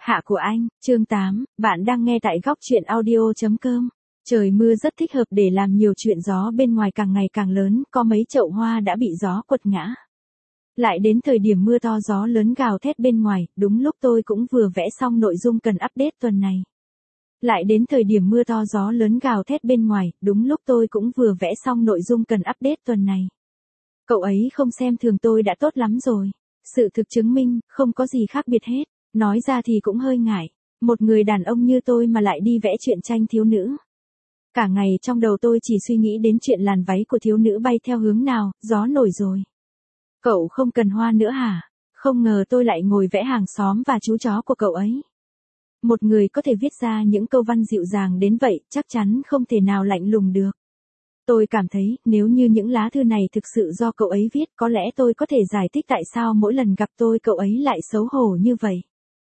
Hạ của anh, chương 8, bạn đang nghe tại góc truyện audio.com. Trời mưa rất thích hợp để làm nhiều chuyện, gió bên ngoài càng ngày càng lớn, có mấy chậu hoa đã bị gió quật ngã. Lại đến thời điểm mưa to gió lớn gào thét bên ngoài, đúng lúc tôi cũng vừa vẽ xong nội dung cần update tuần này. Lại đến thời điểm mưa to gió lớn gào thét bên ngoài, đúng lúc tôi cũng vừa vẽ xong nội dung cần update tuần này. Cậu ấy không xem thường tôi đã tốt lắm rồi. Sự thực chứng minh, không có gì khác biệt hết. Nói ra thì cũng hơi ngại. Một người đàn ông như tôi mà lại đi vẽ truyện tranh thiếu nữ. Cả ngày trong đầu tôi chỉ suy nghĩ đến chuyện làn váy của thiếu nữ bay theo hướng nào, gió nổi rồi. Cậu không cần hoa nữa hả? Không ngờ tôi lại ngồi vẽ hàng xóm và chú chó của cậu ấy. Một người có thể viết ra những câu văn dịu dàng đến vậy, chắc chắn không thể nào lạnh lùng được. Tôi cảm thấy, nếu như những lá thư này thực sự do cậu ấy viết, có lẽ tôi có thể giải thích tại sao mỗi lần gặp tôi cậu ấy lại xấu hổ như vậy.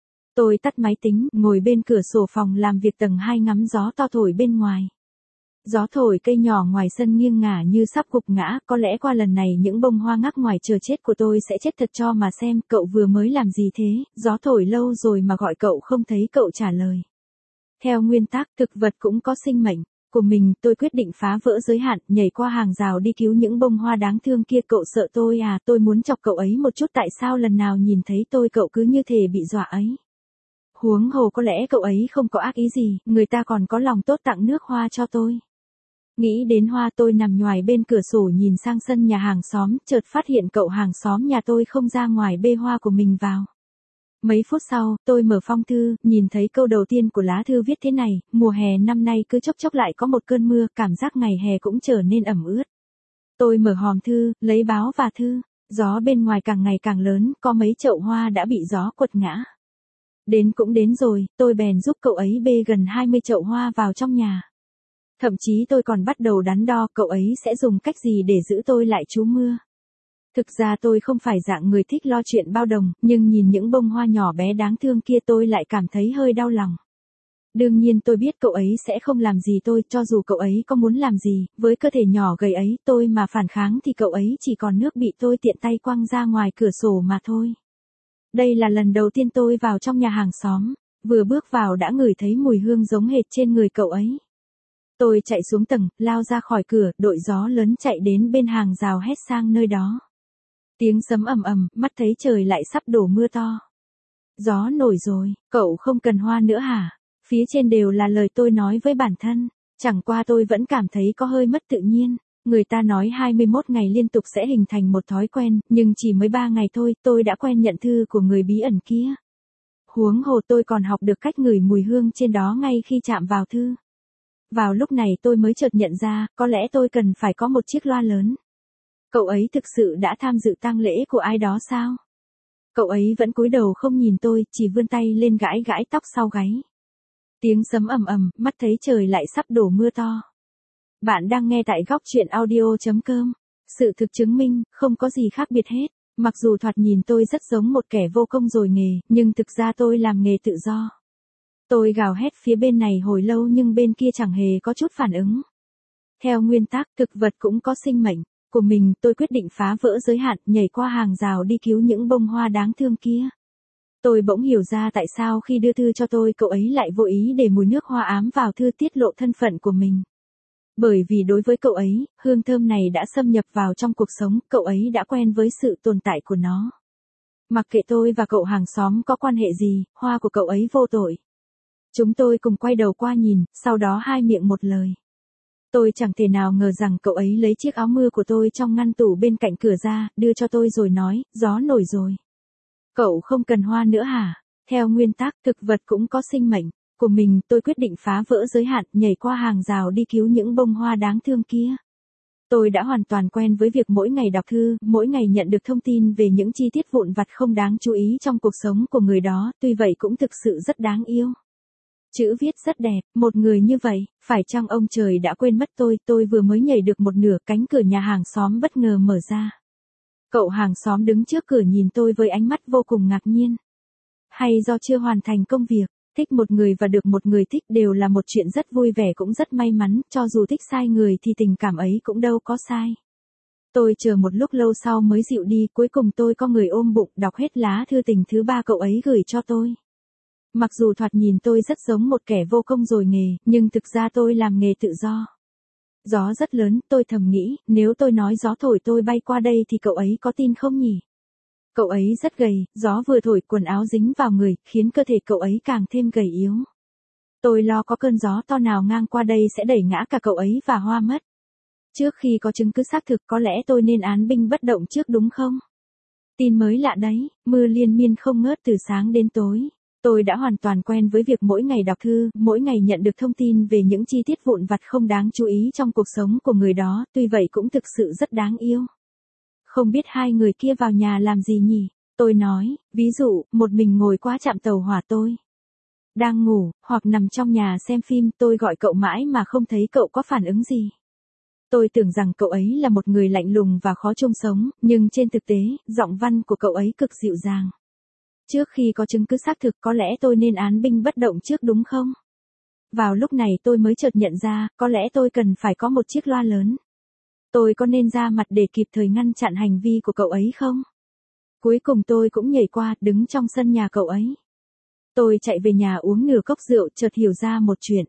Tôi tắt máy tính, ngồi bên cửa sổ phòng làm việc tầng 2 ngắm gió to thổi bên ngoài. Gió thổi cây nhỏ ngoài sân nghiêng ngả như sắp gục ngã, có lẽ qua lần này những bông hoa ngắc ngoài chờ chết của tôi sẽ chết thật cho mà xem. Cậu vừa mới làm gì thế? Gió thổi lâu rồi mà gọi cậu không thấy cậu trả lời. Theo nguyên tắc, thực vật cũng có sinh mệnh của mình, tôi quyết định phá vỡ giới hạn, nhảy qua hàng rào đi cứu những bông hoa đáng thương kia. Cậu sợ tôi à? Tôi muốn chọc cậu ấy một chút, tại sao lần nào nhìn thấy tôi cậu cứ như thể bị dọa ấy. Huống hồ có lẽ cậu ấy không có ác ý gì, người ta còn có lòng tốt tặng nước hoa cho tôi. Nghĩ đến hoa, tôi nằm nhoài bên cửa sổ nhìn sang sân nhà hàng xóm, chợt phát hiện cậu hàng xóm nhà tôi không ra ngoài bê hoa của mình vào. Mấy phút sau, tôi mở phong thư, nhìn thấy câu đầu tiên của lá thư viết thế này: mùa hè năm nay cứ chốc chốc lại có một cơn mưa, cảm giác ngày hè cũng trở nên ẩm ướt. Tôi mở hòm thư, lấy báo và thư. Gió bên ngoài càng ngày càng lớn, có mấy chậu hoa đã bị gió quật ngã. Đến cũng đến rồi, tôi bèn giúp cậu ấy bê gần 20 chậu hoa vào trong nhà. Thậm chí tôi còn bắt đầu đắn đo cậu ấy sẽ dùng cách gì để giữ tôi lại trú mưa. Thực ra tôi không phải dạng người thích lo chuyện bao đồng, nhưng nhìn những bông hoa nhỏ bé đáng thương kia tôi lại cảm thấy hơi đau lòng. Đương nhiên tôi biết cậu ấy sẽ không làm gì tôi, cho dù cậu ấy có muốn làm gì, với cơ thể nhỏ gầy ấy tôi mà phản kháng thì cậu ấy chỉ còn nước bị tôi tiện tay quăng ra ngoài cửa sổ mà thôi. Đây là lần đầu tiên tôi vào trong nhà hàng xóm, vừa bước vào đã ngửi thấy mùi hương giống hệt trên người cậu ấy. Tôi chạy xuống tầng, lao ra khỏi cửa, đội gió lớn chạy đến bên hàng rào hét sang nơi đó. Tiếng sấm ầm ầm, mắt thấy trời lại sắp đổ mưa to. Gió nổi rồi, cậu không cần hoa nữa hả? Phía trên đều là lời tôi nói với bản thân, chẳng qua tôi vẫn cảm thấy có hơi mất tự nhiên. Người ta nói 21 ngày liên tục sẽ hình thành một thói quen, nhưng chỉ mới 3 ngày thôi, tôi đã quen nhận thư của người bí ẩn kia. Huống hồ tôi còn học được cách ngửi mùi hương trên đó ngay khi chạm vào thư. Vào lúc này tôi mới chợt nhận ra, có lẽ tôi cần phải có một chiếc loa lớn. Cậu ấy thực sự đã tham dự tang lễ của ai đó sao? Cậu ấy vẫn cúi đầu không nhìn tôi, chỉ vươn tay lên gãi gãi tóc sau gáy. Tiếng sấm ầm ầm, mắt thấy trời lại sắp đổ mưa to. Bạn đang nghe tại góc truyện audio.com. Sự thực chứng minh, không có gì khác biệt hết. Mặc dù thoạt nhìn tôi rất giống một kẻ vô công rồi nghề, nhưng thực ra tôi làm nghề tự do. Tôi gào hét phía bên này hồi lâu nhưng bên kia chẳng hề có chút phản ứng. Theo nguyên tắc, thực vật cũng có sinh mệnh của mình, tôi quyết định phá vỡ giới hạn, nhảy qua hàng rào đi cứu những bông hoa đáng thương kia. Tôi bỗng hiểu ra tại sao khi đưa thư cho tôi cậu ấy lại vô ý để mùi nước hoa ám vào thư tiết lộ thân phận của mình. Bởi vì đối với cậu ấy, hương thơm này đã xâm nhập vào trong cuộc sống, cậu ấy đã quen với sự tồn tại của nó. Mặc kệ tôi và cậu hàng xóm có quan hệ gì, hoa của cậu ấy vô tội. Chúng tôi cùng quay đầu qua nhìn, sau đó hai miệng một lời. Tôi chẳng thể nào ngờ rằng cậu ấy lấy chiếc áo mưa của tôi trong ngăn tủ bên cạnh cửa ra, đưa cho tôi rồi nói, gió nổi rồi. Cậu không cần hoa nữa hả? Theo nguyên tắc, thực vật cũng có sinh mệnh của mình, tôi quyết định phá vỡ giới hạn, nhảy qua hàng rào đi cứu những bông hoa đáng thương kia. Tôi đã hoàn toàn quen với việc mỗi ngày đọc thư, mỗi ngày nhận được thông tin về những chi tiết vụn vặt không đáng chú ý trong cuộc sống của người đó, tuy vậy cũng thực sự rất đáng yêu. Chữ viết rất đẹp, một người như vậy, phải chăng ông trời đã quên mất tôi vừa mới nhảy được một nửa, cánh cửa nhà hàng xóm bất ngờ mở ra. Cậu hàng xóm đứng trước cửa nhìn tôi với ánh mắt vô cùng ngạc nhiên. Hay do chưa hoàn thành công việc, thích một người và được một người thích đều là một chuyện rất vui vẻ cũng rất may mắn, cho dù thích sai người thì tình cảm ấy cũng đâu có sai. Tôi chờ một lúc lâu sau mới dịu đi, cuối cùng tôi có người ôm bụng đọc hết lá thư tình thứ 3 cậu ấy gửi cho tôi. Mặc dù thoạt nhìn tôi rất giống một kẻ vô công rồi nghề, nhưng thực ra tôi làm nghề tự do. Gió rất lớn, tôi thầm nghĩ, nếu tôi nói gió thổi tôi bay qua đây thì cậu ấy có tin không nhỉ? Cậu ấy rất gầy, gió vừa thổi quần áo dính vào người, khiến cơ thể cậu ấy càng thêm gầy yếu. Tôi lo có cơn gió to nào ngang qua đây sẽ đẩy ngã cả cậu ấy và Hoa mất. Trước khi có chứng cứ xác thực có lẽ tôi nên án binh bất động trước đúng không? Tin mới lạ đấy, mưa liên miên không ngớt từ sáng đến tối. Tôi đã hoàn toàn quen với việc mỗi ngày đọc thư, mỗi ngày nhận được thông tin về những chi tiết vụn vặt không đáng chú ý trong cuộc sống của người đó, tuy vậy cũng thực sự rất đáng yêu. Không biết hai người kia vào nhà làm gì nhỉ? Tôi nói, ví dụ, một mình ngồi qua trạm tàu hỏa tôi đang ngủ, hoặc nằm trong nhà xem phim, tôi gọi cậu mãi mà không thấy cậu có phản ứng gì. Tôi tưởng rằng cậu ấy là một người lạnh lùng và khó chung sống, nhưng trên thực tế, giọng văn của cậu ấy cực dịu dàng. Trước khi có chứng cứ xác thực có lẽ tôi nên án binh bất động trước đúng không? Vào lúc này tôi mới chợt nhận ra, có lẽ tôi cần phải có một chiếc loa lớn. Tôi có nên ra mặt để kịp thời ngăn chặn hành vi của cậu ấy không? Cuối cùng tôi cũng nhảy qua, đứng trong sân nhà cậu ấy. Tôi chạy về nhà uống nửa cốc rượu, chợt hiểu ra một chuyện.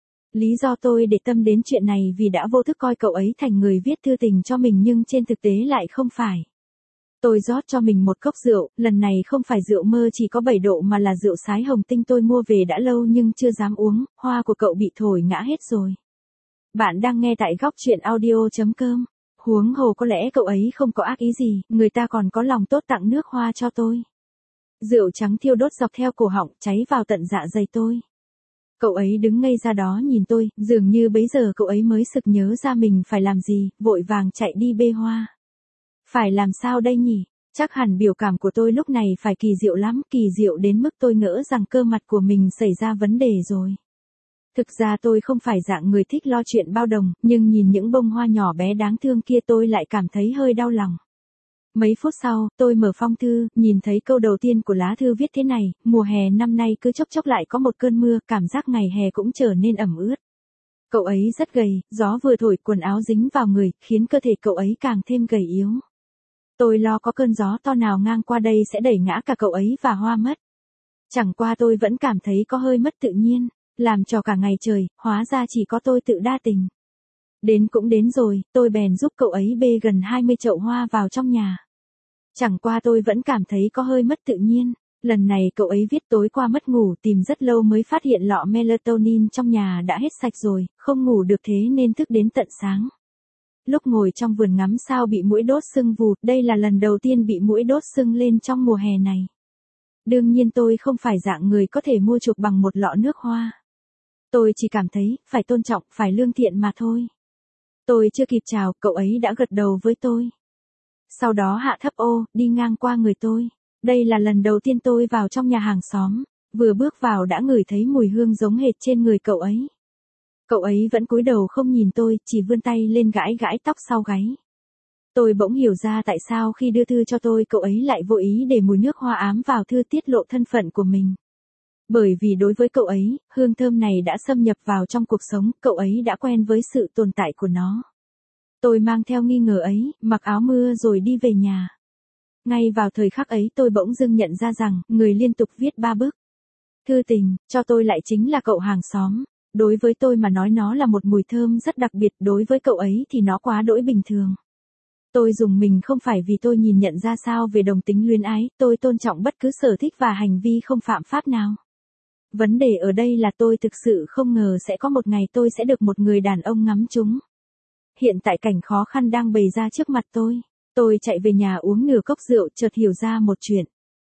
Lý do tôi để tâm đến chuyện này vì đã vô thức coi cậu ấy thành người viết thư tình cho mình nhưng trên thực tế lại không phải. Tôi rót cho mình một cốc rượu, lần này không phải rượu mơ chỉ có 7 độ mà là rượu sái hồng tinh tôi mua về đã lâu nhưng chưa dám uống, hoa của cậu bị thổi ngã hết rồi. Bạn đang nghe tại góc chuyện audio.com. Huống hồ có lẽ cậu ấy không có ác ý gì, người ta còn có lòng tốt tặng nước hoa cho tôi. Rượu trắng thiêu đốt dọc theo cổ họng, cháy vào tận dạ dày tôi. Cậu ấy đứng ngây ra đó nhìn tôi, dường như bấy giờ cậu ấy mới sực nhớ ra mình phải làm gì, vội vàng chạy đi bê hoa. Phải làm sao đây nhỉ? Chắc hẳn biểu cảm của tôi lúc này phải kỳ diệu lắm, kỳ diệu đến mức tôi ngỡ rằng cơ mặt của mình xảy ra vấn đề rồi. Thực ra tôi không phải dạng người thích lo chuyện bao đồng, nhưng nhìn những bông hoa nhỏ bé đáng thương kia tôi lại cảm thấy hơi đau lòng. Mấy phút sau, tôi mở phong thư, nhìn thấy câu đầu tiên của lá thư viết thế này, mùa hè năm nay cứ chốc chốc lại có một cơn mưa, cảm giác ngày hè cũng trở nên ẩm ướt. Cậu ấy rất gầy, gió vừa thổi quần áo dính vào người, khiến cơ thể cậu ấy càng thêm gầy yếu. Tôi lo có cơn gió to nào ngang qua đây sẽ đẩy ngã cả cậu ấy và Hoa mất. Chẳng qua tôi vẫn cảm thấy có hơi mất tự nhiên, làm cho cả ngày trời, hóa ra chỉ có tôi tự đa tình. Đến cũng đến rồi, tôi bèn giúp cậu ấy bê gần 20 chậu hoa vào trong nhà. Chẳng qua tôi vẫn cảm thấy có hơi mất tự nhiên. Lần này cậu ấy viết tối qua mất ngủ tìm rất lâu mới phát hiện lọ melatonin trong nhà đã hết sạch rồi, không ngủ được thế nên thức đến tận sáng. Lúc ngồi trong vườn ngắm sao bị muỗi đốt sưng vù, đây là lần đầu tiên bị muỗi đốt sưng lên trong mùa hè này. Đương nhiên tôi không phải dạng người có thể mua chuộc bằng một lọ nước hoa. Tôi chỉ cảm thấy, phải tôn trọng, phải lương thiện mà thôi. Tôi chưa kịp chào, cậu ấy đã gật đầu với tôi. Sau đó hạ thấp ô, đi ngang qua người tôi. Đây là lần đầu tiên tôi vào trong nhà hàng xóm. Vừa bước vào đã ngửi thấy mùi hương giống hệt trên người cậu ấy. Cậu ấy vẫn cúi đầu không nhìn tôi, chỉ vươn tay lên gãi gãi tóc sau gáy. Tôi bỗng hiểu ra tại sao khi đưa thư cho tôi cậu ấy lại vô ý để mùi nước hoa ám vào thư tiết lộ thân phận của mình. Bởi vì đối với cậu ấy, hương thơm này đã xâm nhập vào trong cuộc sống, cậu ấy đã quen với sự tồn tại của nó. Tôi mang theo nghi ngờ ấy, mặc áo mưa rồi đi về nhà. Ngay vào thời khắc ấy tôi bỗng dưng nhận ra rằng, người liên tục viết 3 bức thư tình, cho tôi lại chính là cậu hàng xóm. Đối với tôi mà nói nó là một mùi thơm rất đặc biệt, đối với cậu ấy thì nó quá đỗi bình thường. Tôi dùng mình không phải vì tôi nhìn nhận ra sao về đồng tính luyến ái, tôi tôn trọng bất cứ sở thích và hành vi không phạm pháp nào. Vấn đề ở đây là tôi thực sự không ngờ sẽ có một ngày tôi sẽ được một người đàn ông ngắm trúng. Hiện tại cảnh khó khăn đang bày ra trước mặt tôi. Tôi chạy về nhà uống nửa cốc rượu chợt hiểu ra một chuyện.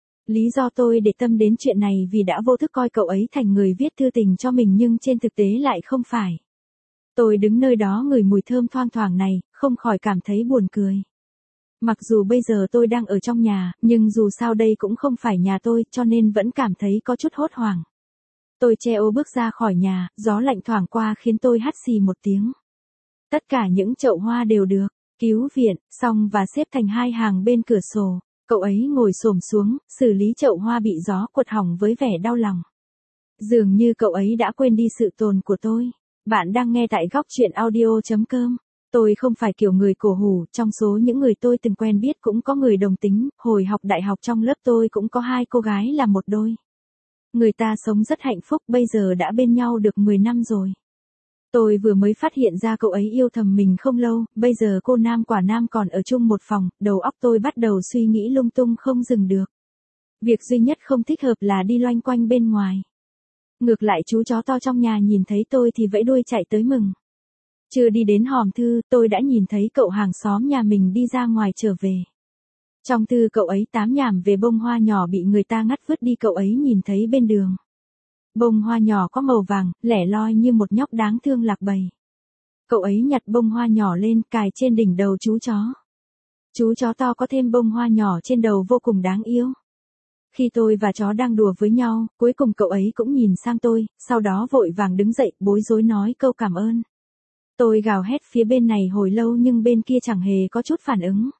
Lý do tôi để tâm đến chuyện này vì đã vô thức coi cậu ấy thành người viết thư tình cho mình nhưng trên thực tế lại không phải. Tôi đứng nơi đó ngửi mùi thơm thoang thoảng này, không khỏi cảm thấy buồn cười. Mặc dù bây giờ tôi đang ở trong nhà, nhưng dù sao đây cũng không phải nhà tôi cho nên vẫn cảm thấy có chút hốt hoảng. Tôi che ô bước ra khỏi nhà, gió lạnh thoảng qua khiến tôi hắt xì một tiếng. Tất cả những chậu hoa đều được cứu viện, xong và xếp thành 2 hàng bên cửa sổ. Cậu ấy ngồi xổm xuống, xử lý chậu hoa bị gió quật hỏng với vẻ đau lòng. Dường như cậu ấy đã quên đi sự tồn của tôi. Bạn đang nghe tại góc chuyện audio.com. Tôi không phải kiểu người cổ hủ, trong số những người tôi từng quen biết cũng có người đồng tính, hồi học đại học trong lớp tôi cũng có 2 cô gái là một đôi. Người ta sống rất hạnh phúc, bây giờ đã bên nhau được 10 năm rồi. Tôi vừa mới phát hiện ra cậu ấy yêu thầm mình không lâu, bây giờ cô nam quả nam còn ở chung một phòng, đầu óc tôi bắt đầu suy nghĩ lung tung không dừng được. Việc duy nhất không thích hợp là đi loanh quanh bên ngoài. Ngược lại chú chó to trong nhà nhìn thấy tôi thì vẫy đuôi chạy tới mừng. Chưa đi đến hòm thư, tôi đã nhìn thấy cậu hàng xóm nhà mình đi ra ngoài trở về. Trong thư cậu ấy tám nhảm về bông hoa nhỏ bị người ta ngắt vứt đi, cậu ấy nhìn thấy bên đường. Bông hoa nhỏ có màu vàng, lẻ loi như một nhóc đáng thương lạc bầy. Cậu ấy nhặt bông hoa nhỏ lên, cài trên đỉnh đầu chú chó. Chú chó to có thêm bông hoa nhỏ trên đầu vô cùng đáng yêu. Khi tôi và chó đang đùa với nhau, cuối cùng cậu ấy cũng nhìn sang tôi, sau đó vội vàng đứng dậy, bối rối nói câu cảm ơn. Tôi gào hét phía bên này hồi lâu nhưng bên kia chẳng hề có chút phản ứng.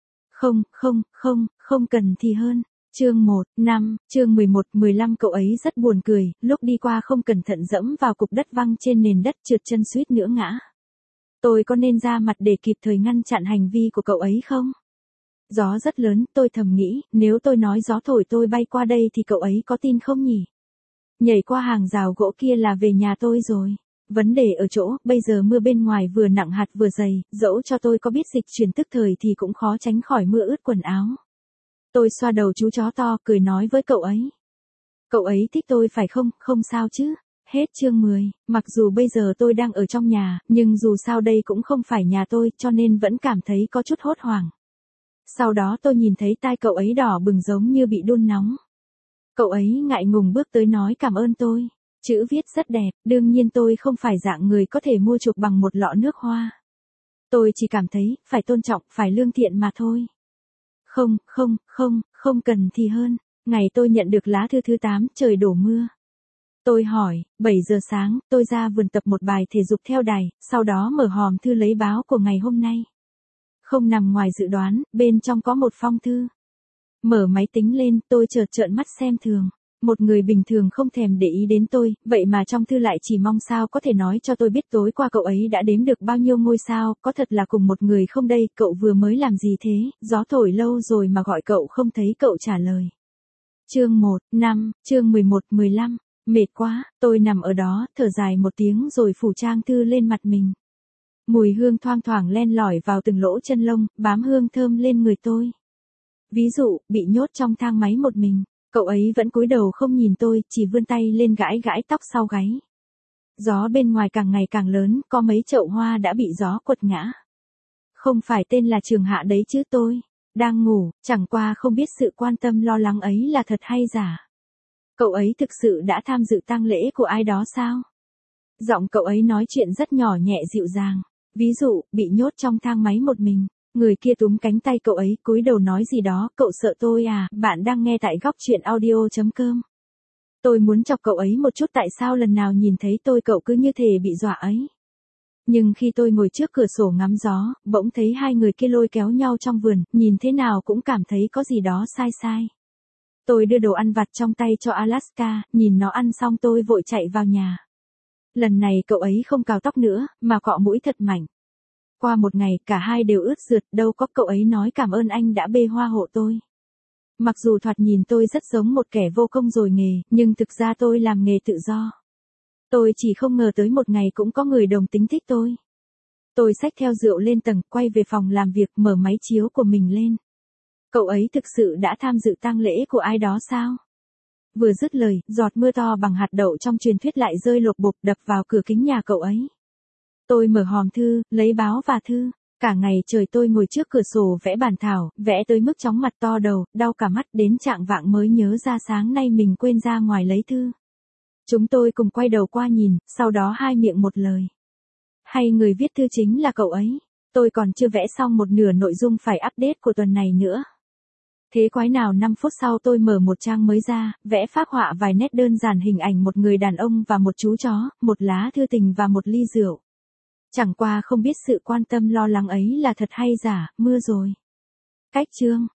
Không cần thì hơn. Chương 1, chương 11-15 cậu ấy rất buồn cười, lúc đi qua không cẩn thận dẫm vào cục đất văng trên nền đất trượt chân suýt nữa ngã. Tôi có nên ra mặt để kịp thời ngăn chặn hành vi của cậu ấy không? Gió rất lớn, tôi thầm nghĩ, nếu tôi nói gió thổi tôi bay qua đây thì cậu ấy có tin không nhỉ? Nhảy qua hàng rào gỗ kia là về nhà tôi rồi. Vấn đề ở chỗ, bây giờ mưa bên ngoài vừa nặng hạt vừa dày, dẫu cho tôi có biết dịch chuyển tức thời thì cũng khó tránh khỏi mưa ướt quần áo. Tôi xoa đầu chú chó to, cười nói với cậu ấy. Cậu ấy thích tôi phải không, không sao chứ. Hết chương 10, mặc dù bây giờ tôi đang ở trong nhà, nhưng dù sao đây cũng không phải nhà tôi, cho nên vẫn cảm thấy có chút hốt hoảng. Sau đó tôi nhìn thấy tai cậu ấy đỏ bừng giống như bị đun nóng. Cậu ấy ngại ngùng bước tới nói cảm ơn tôi. Chữ viết rất đẹp, đương nhiên tôi không phải dạng người có thể mua chuộc bằng một lọ nước hoa. Tôi chỉ cảm thấy, phải tôn trọng, phải lương thiện mà thôi. Không cần thì hơn. Ngày tôi nhận được lá thư thứ 8, trời đổ mưa. Tôi hỏi, 7 giờ sáng, tôi ra vườn tập một bài thể dục theo đài, sau đó mở hòm thư lấy báo của ngày hôm nay. Không nằm ngoài dự đoán, bên trong có một phong thư. Mở máy tính lên, tôi chợt trợn mắt xem thường. Một người bình thường không thèm để ý đến tôi, vậy mà trong thư lại chỉ mong sao có thể nói cho tôi biết tối qua cậu ấy đã đếm được bao nhiêu ngôi sao, có thật là cùng một người không đây, cậu vừa mới làm gì thế, gió thổi lâu rồi mà gọi cậu không thấy cậu trả lời. Chương 1, chương 11-15, mệt quá, tôi nằm ở đó, thở dài một tiếng rồi phủ trang thư lên mặt mình. Mùi hương thoang thoảng len lỏi vào từng lỗ chân lông, bám hương thơm lên người tôi. Ví dụ, bị nhốt trong thang máy một mình. Cậu ấy vẫn cúi đầu không nhìn tôi, chỉ vươn tay lên gãi gãi tóc sau gáy. Gió bên ngoài càng ngày càng lớn, có mấy chậu hoa đã bị gió quật ngã. Không phải tên là Trường Hạ đấy chứ tôi. Đang ngủ, chẳng qua không biết sự quan tâm lo lắng ấy là thật hay giả. Cậu ấy thực sự đã tham dự tang lễ của ai đó sao? Giọng cậu ấy nói chuyện rất nhỏ nhẹ dịu dàng. Ví dụ, bị nhốt trong thang máy một mình. Người kia túm cánh tay cậu ấy, cúi đầu nói gì đó, cậu sợ tôi à, bạn đang nghe tại góc truyện audio.com. Tôi muốn chọc cậu ấy một chút, tại sao lần nào nhìn thấy tôi cậu cứ như thể bị dọa ấy. Nhưng khi tôi ngồi trước cửa sổ ngắm gió, bỗng thấy hai người kia lôi kéo nhau trong vườn, nhìn thế nào cũng cảm thấy có gì đó sai sai. Tôi đưa đồ ăn vặt trong tay cho Alaska, nhìn nó ăn xong tôi vội chạy vào nhà. Lần này cậu ấy không cào tóc nữa, mà cọ mũi thật mạnh. Qua một ngày, cả hai đều ướt rượt, đâu có cậu ấy nói cảm ơn anh đã bê hoa hộ tôi. Mặc dù thoạt nhìn tôi rất giống một kẻ vô công rồi nghề, nhưng thực ra tôi làm nghề tự do. Tôi chỉ không ngờ tới một ngày cũng có người đồng tính thích tôi. Tôi xách theo rượu lên tầng, quay về phòng làm việc, mở máy chiếu của mình lên. Cậu ấy thực sự đã tham dự tang lễ của ai đó sao? Vừa dứt lời, giọt mưa to bằng hạt đậu trong truyền thuyết lại rơi lộp bộp đập vào cửa kính nhà cậu ấy. Tôi mở hòm thư, lấy báo và thư. Cả ngày trời tôi ngồi trước cửa sổ vẽ bản thảo, vẽ tới mức chóng mặt to đầu, đau cả mắt, đến trạng vạng mới nhớ ra sáng nay mình quên ra ngoài lấy thư. Chúng tôi cùng quay đầu qua nhìn, sau đó hai miệng một lời. Hay người viết thư chính là cậu ấy. Tôi còn chưa vẽ xong một nửa nội dung phải update của tuần này nữa. Thế quái nào 5 phút sau tôi mở một trang mới ra, vẽ phác họa vài nét đơn giản hình ảnh một người đàn ông và một chú chó, một lá thư tình và một ly rượu. Chẳng qua không biết sự quan tâm lo lắng ấy là thật hay giả, mưa rồi. Cách chương